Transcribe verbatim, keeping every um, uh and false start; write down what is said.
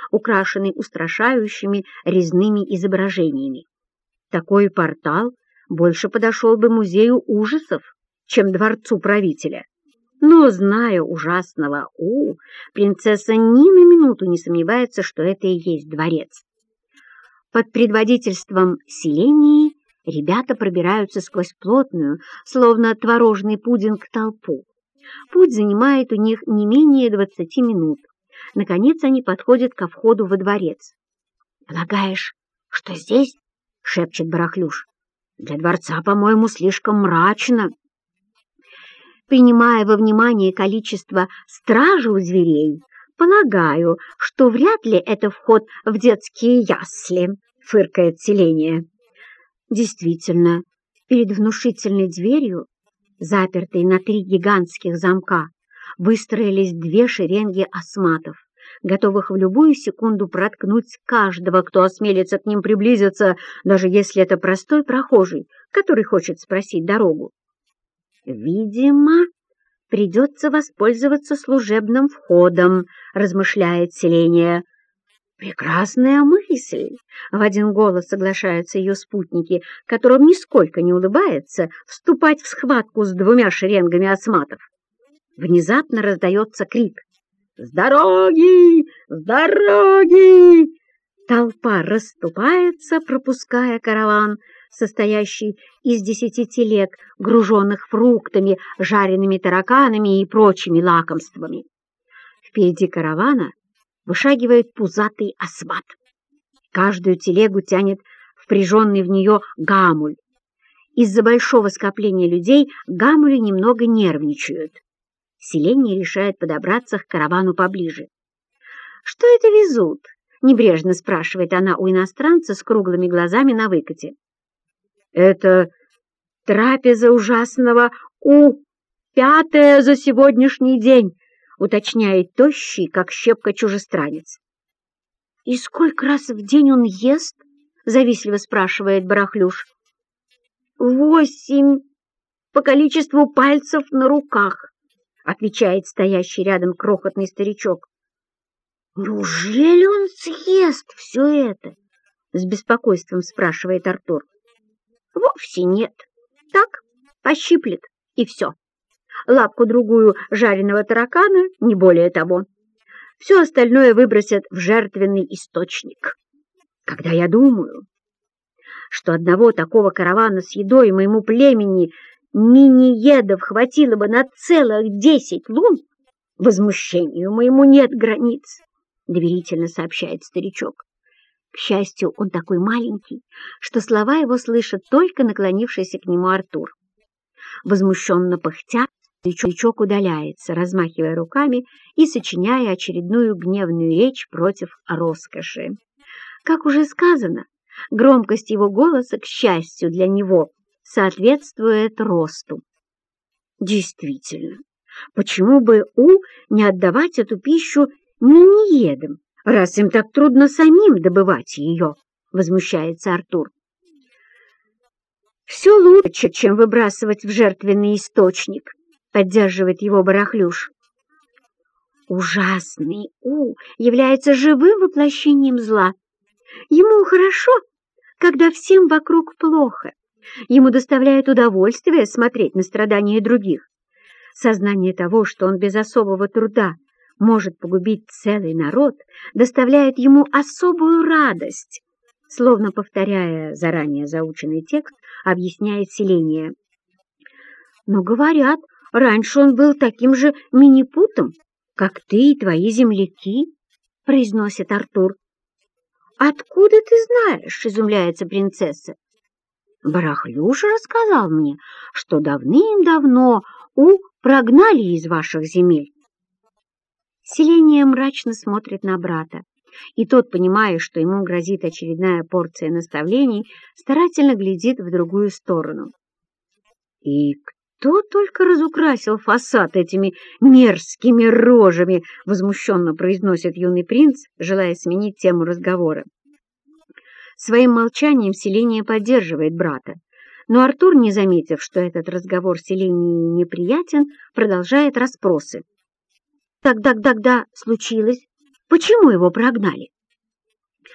украшенный устрашающими резными изображениями. Такой портал больше подошел бы музею ужасов, чем дворцу правителя. Но, зная ужасного У, принцесса ни на минуту не сомневается, что это и есть дворец. Под предводительством Селении ребята пробираются сквозь плотную, словно творожный пудинг, толпу. Путь занимает у них не менее двадцати минут. Наконец они подходят ко входу во дворец. «Полагаешь, что здесь?» — шепчет Барахлюш. «Для дворца, по-моему, слишком мрачно». Принимая во внимание количество стражи у зверей, полагаю, что вряд ли это вход в детские ясли, — фыркает Селения. Действительно, перед внушительной дверью, запертой на три гигантских замка, выстроились две шеренги осматов, готовых в любую секунду проткнуть каждого, кто осмелится к ним приблизиться, даже если это простой прохожий, который хочет спросить дорогу. «Видимо, придется воспользоваться служебным входом», — размышляет Селения. «Прекрасная мысль!» — в один голос соглашаются ее спутники, которым нисколько не улыбается вступать в схватку с двумя шеренгами осматов. Внезапно раздается крик: «С дороги! С дороги!» Толпа расступается, пропуская караван, состоящий из десяти телег, груженных фруктами, жареными тараканами и прочими лакомствами. Впереди каравана вышагивает пузатый осмат. Каждую телегу тянет впряженный в нее гамуль. Из-за большого скопления людей гамули немного нервничают. Селения решает подобраться к каравану поближе. «Что это везут?» — небрежно спрашивает она у иностранца с круглыми глазами на выкате. «Это трапеза ужасного У, пятая за сегодняшний день», — уточняет тощий, как щепка, чужестранец. «И сколько раз в день он ест?» — завистливо спрашивает Барахлюш. «Восемь по количеству пальцев на руках», — отвечает стоящий рядом крохотный старичок. «Неужели он съест все это?» — с беспокойством спрашивает Артур. «Вовсе нет. Так, пощиплет, и все. Лапку-другую жареного таракана, не более того. Все остальное выбросят в жертвенный источник. Когда я думаю, что одного такого каравана с едой моему племени миниедов хватило бы на целых десять лун, возмущению моему нет границ», — доверительно сообщает старичок. К счастью, он такой маленький, что слова его слышит только наклонившийся к нему Артур. Возмущенно пыхтя, старичок удаляется, размахивая руками и сочиняя очередную гневную речь против роскоши. Как уже сказано, громкость его голоса, к счастью для него, соответствует росту. Действительно, почему бы У не отдавать эту пищу миниедам, раз им так трудно самим добывать ее, — возмущается Артур. «Все лучше, чем выбрасывать в жертвенный источник», — поддерживает его Барахлюш. Ужасный У является живым воплощением зла. Ему хорошо, когда всем вокруг плохо. Ему доставляет удовольствие смотреть на страдания других. Сознание того, что он без особого труда может погубить целый народ, доставляет ему особую радость. Словно повторяя заранее заученный текст, объясняет Селения. Но, говорят, раньше он был таким же минипутом, как ты и твои земляки, — произносит Артур. «Откуда ты знаешь?» — изумляется принцесса. «Барахлюш рассказал мне, что давным-давно У прогнали из ваших земель». Селения мрачно смотрит на брата, и тот, понимая, что ему грозит очередная порция наставлений, старательно глядит в другую сторону. «И кто только разукрасил фасад этими мерзкими рожами!» — возмущенно произносит юный принц, желая сменить тему разговора. Своим молчанием Селения поддерживает брата, но Артур, не заметив, что этот разговор Селении неприятен, продолжает расспросы. «Тогда, тогда случилось? Почему его прогнали?»